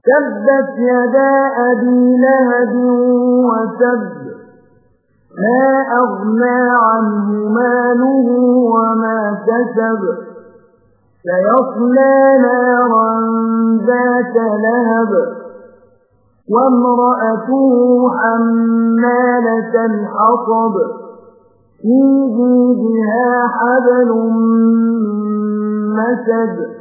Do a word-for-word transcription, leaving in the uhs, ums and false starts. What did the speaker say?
تبت يدا أبي لهب وتب ما أغنى عنه ماله وما كسب سيصلى نارا ذات لهب وامرأته حمالة الحطب في جيدها حبل من مسد